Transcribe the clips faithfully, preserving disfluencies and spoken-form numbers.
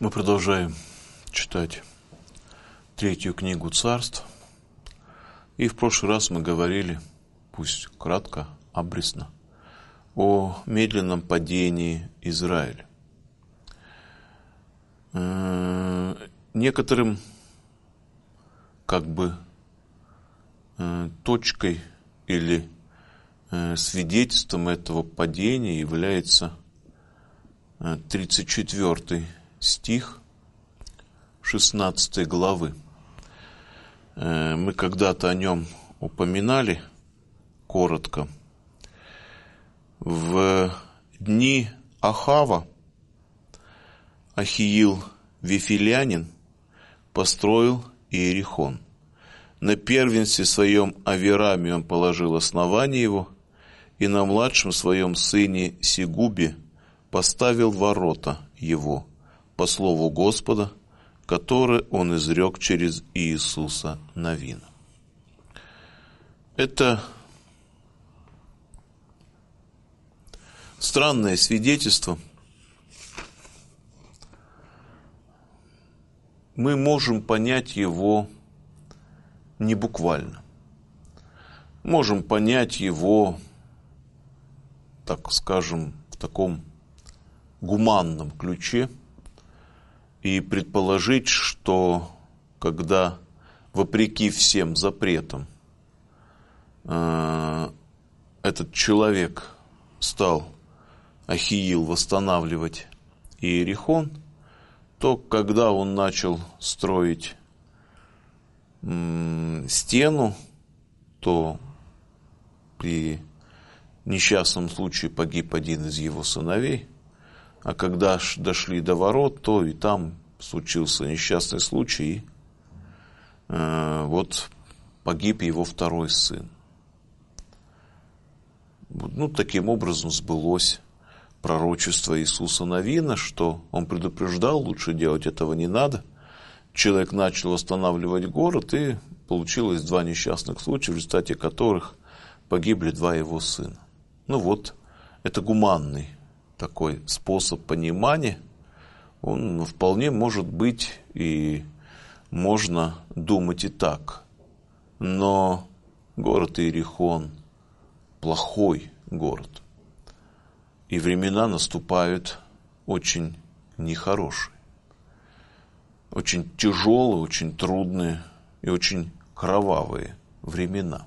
Мы продолжаем читать третью книгу Царств. И в прошлый раз мы говорили, пусть кратко, обрезно, о медленном падении Израиля. Некоторым как бы точкой или свидетельством этого падения является тридцать четвёртый стих шестнадцатой главы. Мы когда-то о нем упоминали коротко. В дни Ахава Ахиил Вифилянин построил Иерихон. На первенстве своем Авираме он положил основание его, и на младшем своем сыне Сегубе поставил ворота его, по слову Господа, которое он изрек через Иисуса Навина. Это странное свидетельство. Мы можем понять его не буквально. Можем понять его, так скажем, в таком гуманном ключе и предположить, что когда, вопреки всем запретам, э, этот человек стал, Ахиил, восстанавливать Иерихон, то когда он начал строить м, стену, то при несчастном случае погиб один из его сыновей, а когда дошли до ворот, то и там случился несчастный случай, и э, вот погиб его второй сын. Ну, таким образом сбылось пророчество Иисуса Навина, что он предупреждал, лучше делать этого не надо. Человек начал восстанавливать город, и получилось два несчастных случая, в результате которых погибли два его сына. Ну вот, это гуманный такой способ понимания, он вполне может быть, и можно думать и так. Но город Иерихон плохой город. И времена наступают очень нехорошие. Очень тяжелые, очень трудные и очень кровавые времена.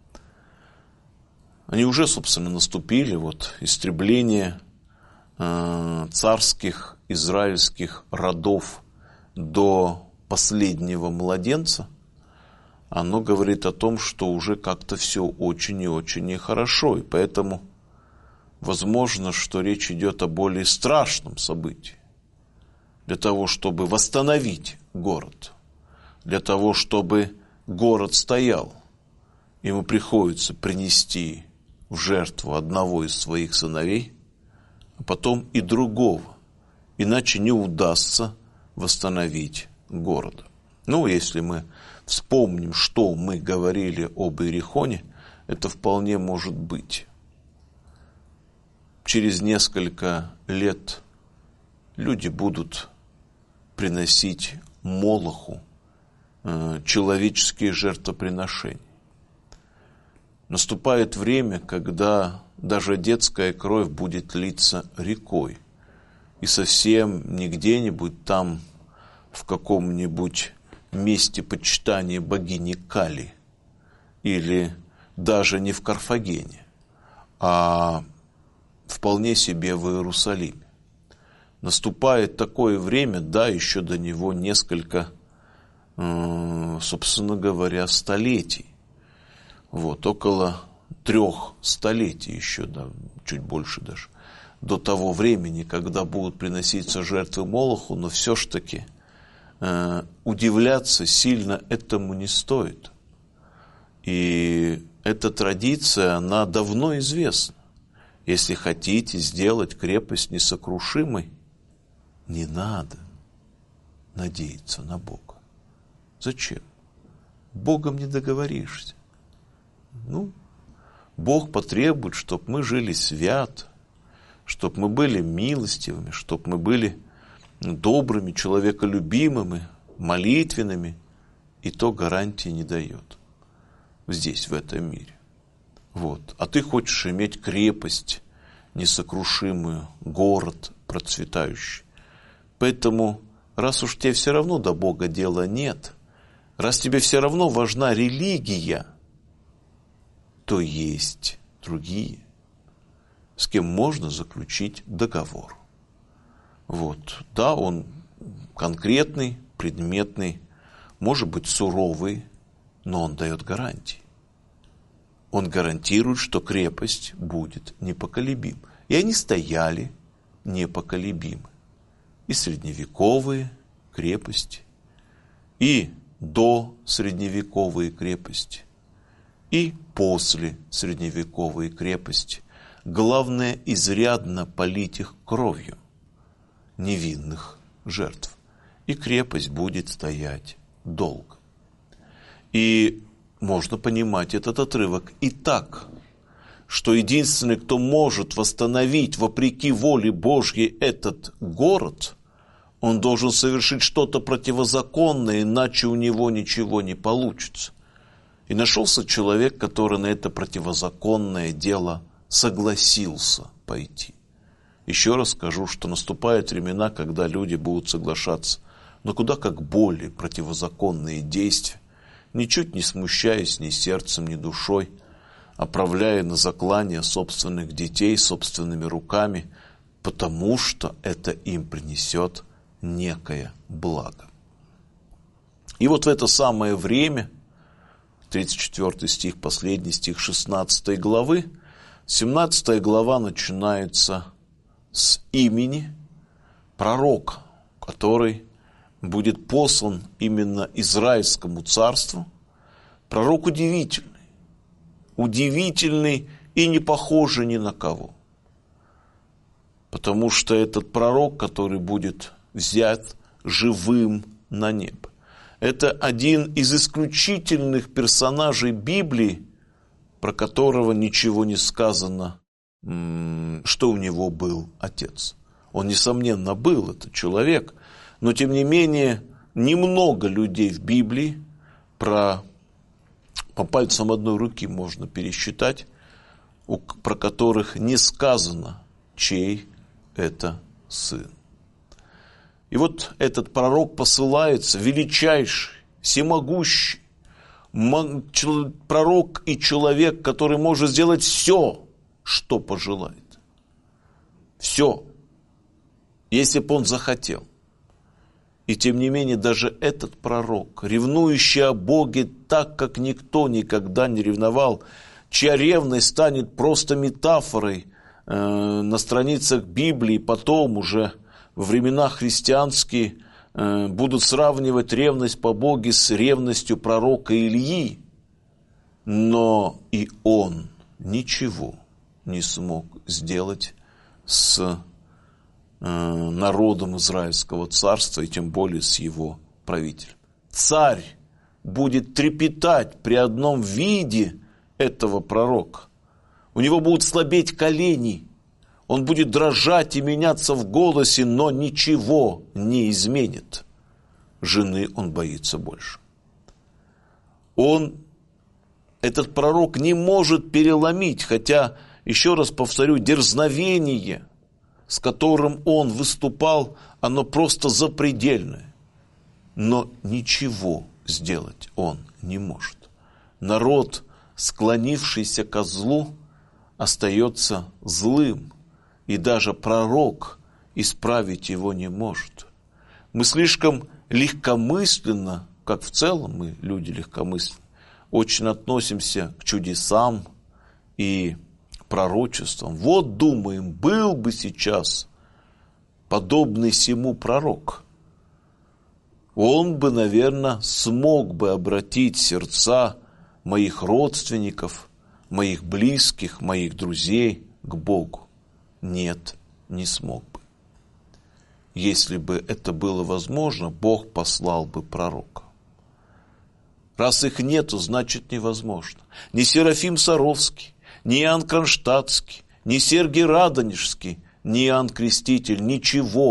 Они уже, собственно, наступили. Вот истребление э, царских израильских родов до последнего младенца, оно говорит о том, что уже как-то все очень и очень нехорошо. И поэтому возможно, что речь идет о более страшном событии. Для того, чтобы восстановить город, для того, чтобы город стоял, ему приходится принести в жертву одного из своих сыновей, а потом и другого, иначе не удастся восстановить город. Ну, если мы вспомним, что мы говорили об Иерихоне, это вполне может быть. Через несколько лет люди будут приносить Молоху э, человеческие жертвоприношения. Наступает время, когда даже детская кровь будет литься рекой. И совсем не где-нибудь там, в каком-нибудь месте почитания богини Кали, или даже не в Карфагене, а вполне себе в Иерусалиме. Наступает такое время, да, еще до него несколько, э, собственно говоря, столетий. Вот, около трех столетий еще, да, чуть больше даже, до того времени, когда будут приноситься жертвы Молоху, но все ж таки э, удивляться сильно этому не стоит. И эта традиция, она давно известна. Если хотите сделать крепость несокрушимой, не надо надеяться на Бога. Зачем? Богом не договоришься. Ну, Бог потребует, чтобы мы жили свято, чтобы мы были милостивыми, чтобы мы были добрыми, человеколюбимыми, молитвенными, и то гарантии не дает здесь, в этом мире. Вот. А ты хочешь иметь крепость несокрушимую, город процветающий. Поэтому, раз уж тебе все равно до Бога дела нет, раз тебе все равно важна религия, то есть другие, с кем можно заключить договор. Вот. Да, он конкретный, предметный, может быть суровый, но он дает гарантии. Он гарантирует, что крепость будет непоколебима. И они стояли непоколебимы. И средневековые крепости, и досредневековые крепости, и после средневековые крепости. Главное, изрядно полить их кровью невинных жертв. И крепость будет стоять долго. И можно понимать этот отрывок и так, что единственный, кто может восстановить вопреки воле Божьей этот город, он должен совершить что-то противозаконное, иначе у него ничего не получится. И нашелся человек, который на это противозаконное дело согласился пойти. Еще раз скажу, что наступают времена, когда люди будут соглашаться, но куда как более противозаконные действия, ничуть не смущаясь ни сердцем, ни душой, отправляя на заклание собственных детей собственными руками, потому что это им принесет некое благо. И вот в это самое время, тридцать четвёртый стих, последний стих шестнадцатой главы, семнадцатая глава начинается с имени пророка, который будет послан именно Израильскому царству. Пророк удивительный, удивительный и не похожий ни на кого. Потому что этот пророк, который будет взят живым на небо, это один из исключительных персонажей Библии, про которого ничего не сказано, что у него был отец. Он, несомненно, был этот человек, но, тем не менее, немного людей в Библии, про, по пальцам одной руки можно пересчитать, у, про которых не сказано, чей это сын. И вот этот пророк посылается, величайший, всемогущий, пророк и человек, который может сделать все, что пожелает. Все, если бы он захотел. И тем не менее, даже этот пророк, ревнующий о Боге так, как никто никогда не ревновал, чья ревность станет просто метафорой э, на страницах Библии, потом уже во времена христианские э, будут сравнивать ревность по Боге с ревностью пророка Ильи. Но и он ничего не смог сделать с народом Израильского царства, и тем более с его правителем. Царь будет трепетать при одном виде этого пророка. У него будут слабеть колени, он будет дрожать и меняться в голосе, но ничего не изменит. Жены он боится больше. Он, этот пророк, не может переломить, хотя, еще раз повторю, дерзновение, с которым он выступал, оно просто запредельное. Но ничего сделать он не может. Народ, склонившийся ко злу, остается злым, и даже пророк исправить его не может. Мы слишком легкомысленно, как в целом мы, люди легкомысленные, очень относимся к чудесам и пророчеством. Вот думаем, был бы сейчас подобный сему пророк. Он бы, наверное, смог бы обратить сердца моих родственников, моих близких, моих друзей к Богу. Нет, не смог бы. Если бы это было возможно, Бог послал бы пророка. Раз их нету, значит невозможно. Ни Серафим Саровский, ни Иоанн Кронштадтский, ни Сергий Радонежский, ни Иоанн Креститель ничего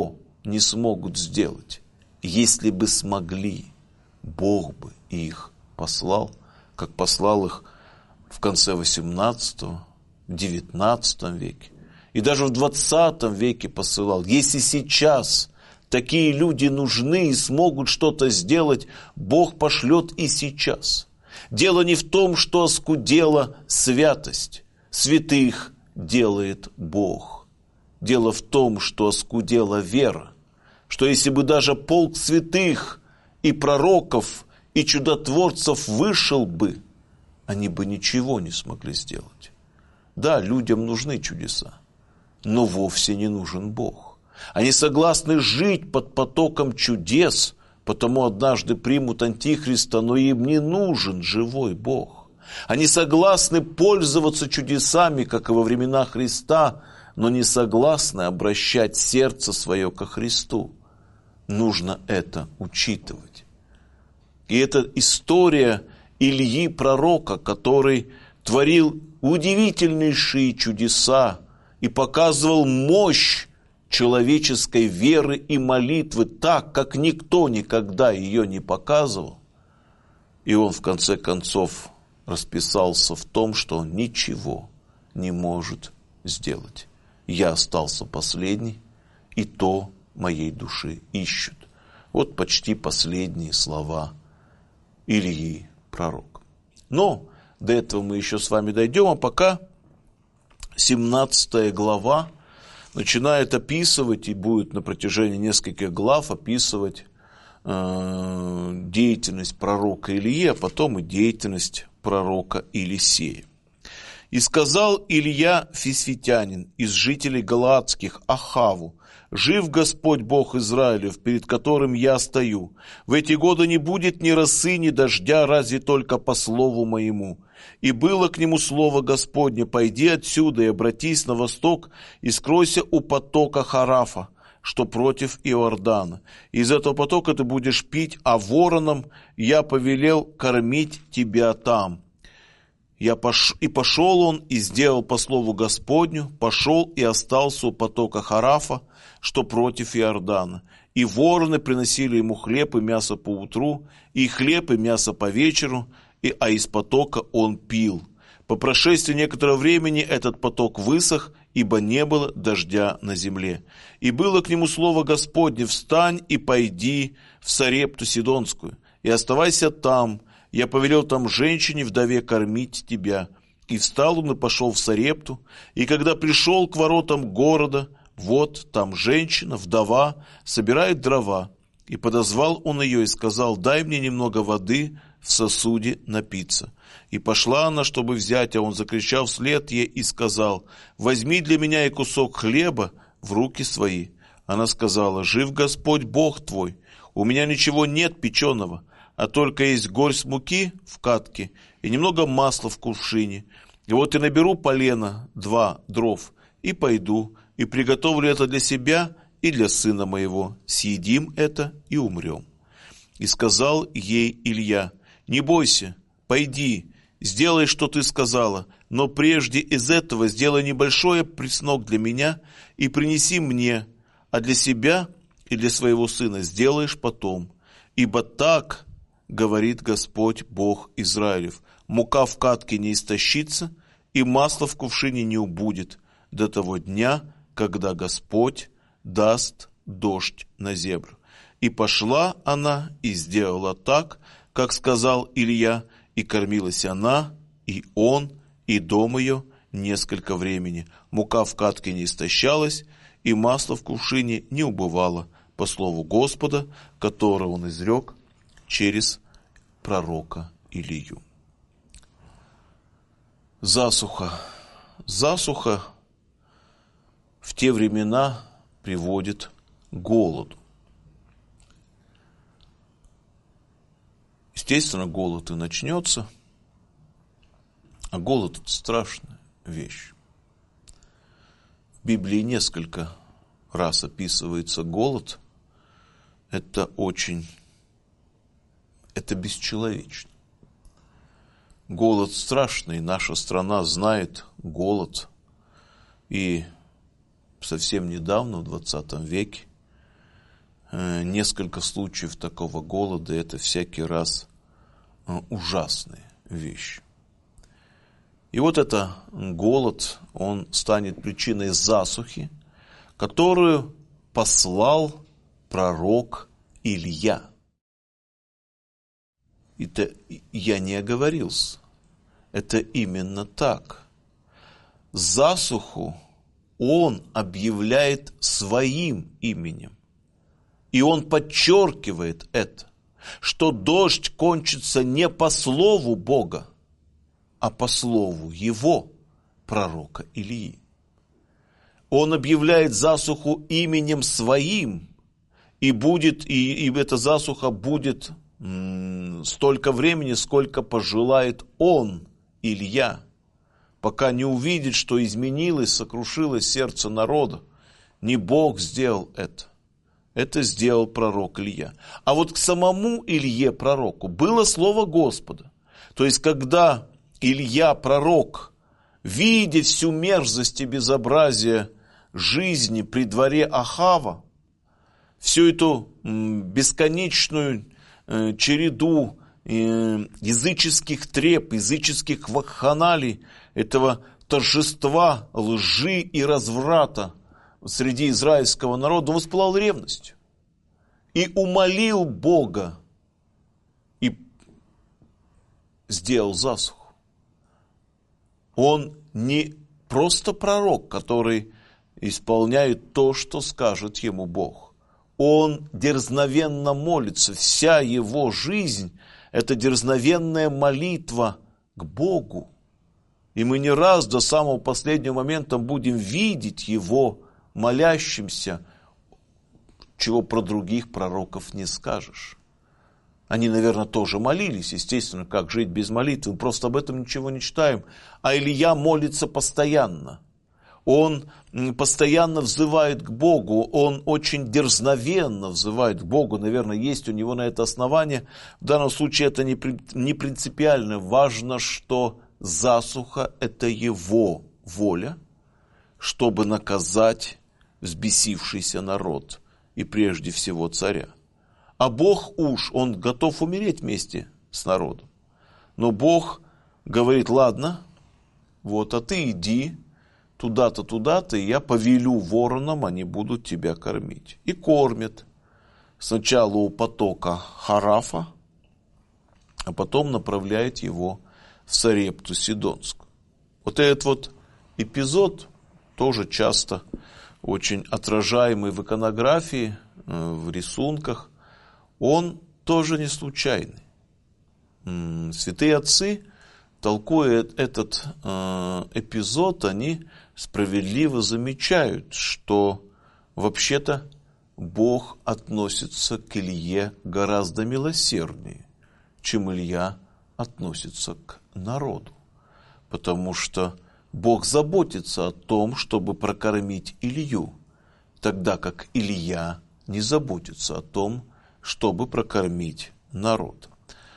не смогут сделать. Если бы смогли, Бог бы их послал, как послал их в конце восемнадцатого, девятнадцатом веке. И даже в двадцатом веке посылал. Если сейчас такие люди нужны и смогут что-то сделать, Бог пошлет и сейчас. Дело не в том, что оскудела святость. Святых делает Бог. Дело в том, что оскудела вера. Что если бы даже полк святых и пророков, и чудотворцев вышел бы, они бы ничего не смогли сделать. Да, людям нужны чудеса, но вовсе не нужен Бог. Они согласны жить под потоком чудес, потому однажды примут Антихриста, но им не нужен живой Бог. Они согласны пользоваться чудесами, как и во времена Христа, но не согласны обращать сердце свое ко Христу. Нужно это учитывать. И это история Ильи пророка, который творил удивительнейшие чудеса и показывал мощь человеческой веры и молитвы так, как никто никогда ее не показывал. И он в конце концов расписался в том, что он ничего не может сделать. Я остался последний, и то моей души ищут. Вот почти последние слова Ильи пророка. Но до этого мы еще с вами дойдем, а пока семнадцатая глава начинает описывать, и будет на протяжении нескольких глав описывать э, деятельность пророка Илии, а потом и деятельность пророка Елисея. «И сказал Илья Фисфитянин из жителей Галаадских Ахаву: жив Господь Бог Израилев, перед которым я стою. В эти годы не будет ни росы, ни дождя, разве только по слову моему. И было к нему слово Господне: пойди отсюда и обратись на восток, и скройся у потока Харафа, что против Иордана. Из этого потока ты будешь пить, а вороном я повелел кормить тебя там. Я пош... И пошел он, и сделал по слову Господню, пошел и остался у потока Харафа, что против Иордана. И вороны приносили ему хлеб и мясо по утру, и хлеб и мясо по вечеру, и, а из потока он пил. По прошествии некоторого времени этот поток высох, ибо не было дождя на земле. И было к нему слово Господне: встань и пойди в Сарепту Сидонскую, и оставайся там. Я повелел там женщине, вдове, кормить тебя. И встал он и пошел в Сарепту, и когда пришел к воротам города, вот там женщина, вдова, собирает дрова. И подозвал он ее и сказал: дай мне немного воды в сосуде напиться. И пошла она, чтобы взять, а он закричал вслед ей и сказал: возьми для меня и кусок хлеба в руки свои. Она сказала: жив Господь Бог твой, у меня ничего нет печеного, а только есть горсть муки в катке и немного масла в кувшине. И вот я наберу полена, два дров, и пойду, и приготовлю это для себя и для сына моего. Съедим это и умрем. И сказал ей Илья: не бойся, пойди, сделай, что ты сказала, но прежде из этого сделай небольшой преснок для меня и принеси мне, а для себя и для своего сына сделаешь потом. Ибо так говорит Господь Бог Израилев: мука в катке не истощится, и масло в кувшине не убудет до того дня, когда Господь даст дождь на землю. И пошла она и сделала так, как сказал Илья, и кормилась она, и он, и дом ее несколько времени. Мука в катке не истощалась, и масло в кувшине не убывало, по слову Господа, которое он изрек через пророка Илию. Засуха. Засуха в те времена приводит к голоду. Естественно, голод и начнется, а голод – это страшная вещь. В Библии несколько раз описывается голод. Это очень, это бесчеловечно. Голод страшный, наша страна знает голод. И совсем недавно, в двадцатом веке, несколько случаев такого голода, это всякий раз ужасные вещи. И вот это голод, он станет причиной засухи, которую послал пророк Илья. Это я не оговорился. Это именно так. Засуху он объявляет своим именем. И он подчеркивает это, что дождь кончится не по слову Бога, а по слову его, пророка Илии. Он объявляет засуху именем своим, и будет, и, и эта засуха будет м, столько времени, сколько пожелает он, Илья, пока не увидит, что изменилось, сокрушилось сердце народа. Не Бог сделал это. Это сделал пророк Илья. А вот к самому Илье, пророку, было слово Господа. То есть, когда Илья, пророк, видя всю мерзость и безобразие жизни при дворе Ахава, всю эту бесконечную череду языческих треп, языческих вакханалий, этого торжества, лжи и разврата среди израильского народа, он воспылал ревностью и умолил Бога и сделал засуху. Он не просто пророк, который исполняет то, что скажет ему Бог. Он дерзновенно молится. Вся его жизнь – это дерзновенная молитва к Богу. И мы не раз до самого последнего момента будем видеть его молящимся, чего про других пророков не скажешь. Они, наверное, тоже молились, естественно, как жить без молитвы. Мы просто об этом ничего не читаем. А Илья молится постоянно. Он постоянно взывает к Богу, он очень дерзновенно взывает к Богу. Наверное, есть у него на это основание. В данном случае это не принципиально. Важно, что засуха – это его воля, чтобы наказать взбесившийся народ и прежде всего царя. А Бог уж, он готов умереть вместе с народом. Но Бог говорит: ладно, вот, а ты иди туда-то, туда-то, и я повелю воронам, они будут тебя кормить. И кормят. Сначала у потока Харафа, а потом направляет его в Сарепту Сидонскую. Вот этот вот эпизод, тоже часто очень отражаемый в иконографии, в рисунках, он тоже не случайный. Святые отцы, толкуя этот эпизод, они справедливо замечают, что вообще-то Бог относится к Илье гораздо милосерднее, чем Илья относится к народу. Потому что Бог заботится о том, чтобы прокормить Илью, тогда как Илья не заботится о том, чтобы прокормить народ.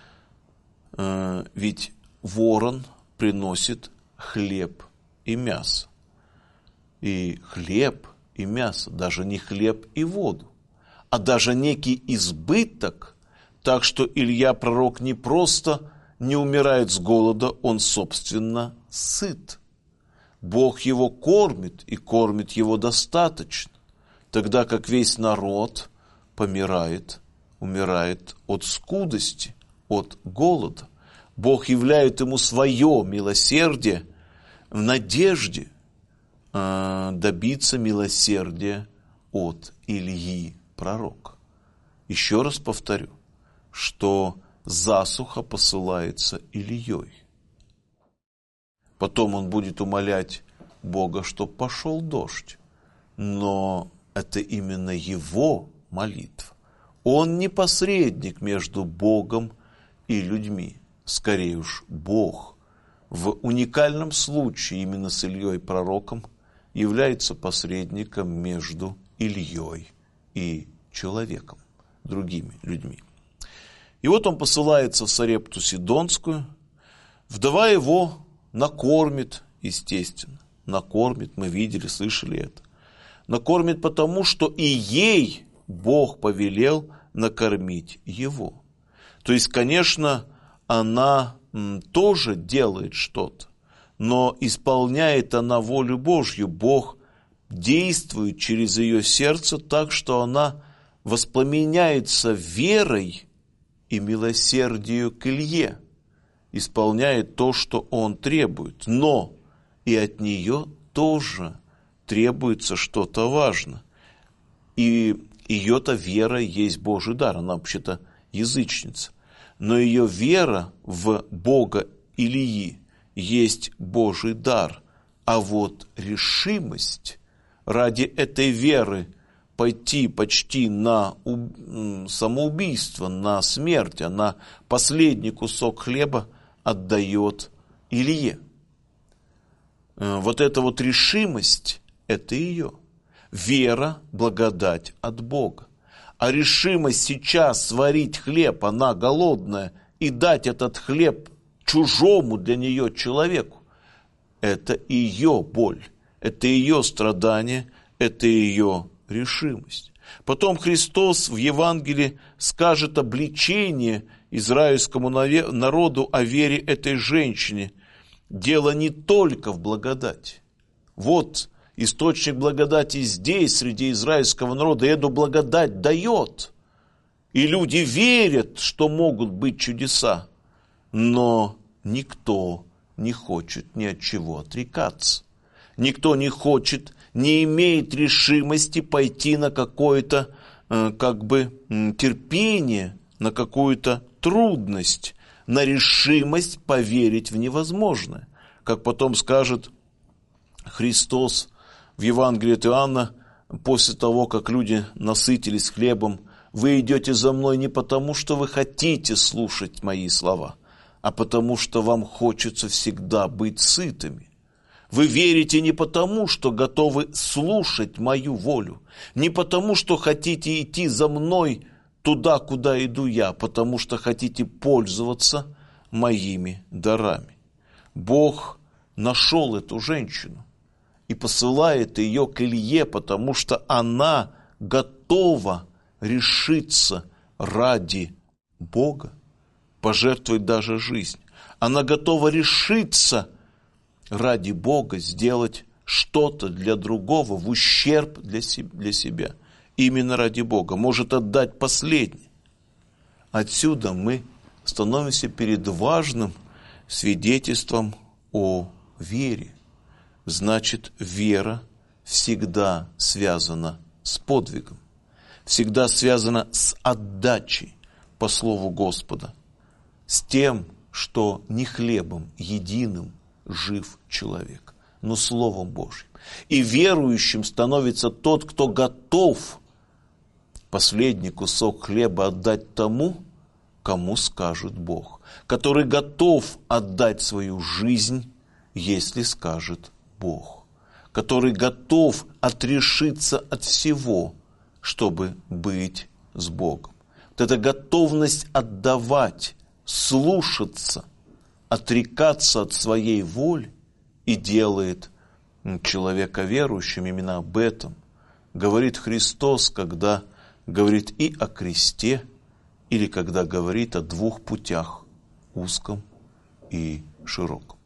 Ведь ворон приносит хлеб и мясо. И хлеб и мясо, даже не хлеб и воду, а даже некий избыток, так что Илья, пророк, не просто не умирает с голода, он, собственно, сыт. Бог его кормит, и кормит его достаточно, тогда как весь народ помирает, умирает от скудости, от голода. Бог являет ему свое милосердие в надежде э, добиться милосердия от Ильи, пророка. Еще раз повторю, что засуха посылается Ильей. Потом он будет умолять Бога, чтоб пошел дождь. Но это именно его молитва. Он не посредник между Богом и людьми. Скорее уж, Бог в уникальном случае именно с Ильей пророком является посредником между Ильей и человеком, другими людьми. И вот он посылается в Сарепту Сидонскую. Вдова его накормит, естественно. Накормит, мы видели, слышали это. Накормит потому, что и ей Бог повелел накормить его. То есть, конечно, она тоже делает что-то, но исполняет она волю Божью. Бог действует через ее сердце так, что она воспламеняется верой и милосердию к Илье, исполняет то, что он требует. Но и от нее тоже требуется что-то важное. И ее-то вера есть Божий дар, она вообще-то язычница. Но ее вера в Бога Илии есть Божий дар. А вот решимость ради этой веры пойти почти на самоубийство, на смерть, она последний кусок хлеба отдает Илье. Вот эта вот решимость, это ее. Вера, благодать от Бога. А решимость сейчас сварить хлеб, она голодная, и дать этот хлеб чужому для нее человеку, это ее боль, это ее страдание, это ее решимость. Потом Христос в Евангелии скажет обличение израильскому народу о вере этой женщине. Дело не только в благодати. Вот источник благодати здесь, среди израильского народа, и эту благодать дает. И люди верят, что могут быть чудеса. Но никто не хочет ни от чего отрекаться. Никто не хочет, не имеет решимости пойти на какое-то э, как бы терпение, на какую-то трудность, на решимость поверить в невозможное. Как потом скажет Христос в Евангелии от Иоанна, после того, как люди насытились хлебом: вы идете за мной не потому, что вы хотите слушать мои слова, а потому, что вам хочется всегда быть сытыми. Вы верите не потому, что готовы слушать мою волю, не потому, что хотите идти за мной туда, куда иду я, потому что хотите пользоваться моими дарами. Бог нашел эту женщину и посылает ее к Илье, потому что она готова решиться ради Бога, пожертвовать даже жизнь. Она готова решиться ради Бога сделать что-то для другого в ущерб для себя. Именно ради Бога. Может отдать последнее. Отсюда мы становимся перед важным свидетельством о вере. Значит, вера всегда связана с подвигом, всегда связана с отдачей по слову Господа, с тем, что не хлебом единым жив человек, но Словом Божьим. И верующим становится тот, кто готов последний кусок хлеба отдать тому, кому скажет Бог, который готов отдать свою жизнь, если скажет Бог, который готов отрешиться от всего, чтобы быть с Богом. Вот эта готовность отдавать, слушаться, отрекаться от своей воли и делает человека верующим. Именно об этом говорит Христос, когда говорит и о кресте, или когда говорит о двух путях, узком и широком.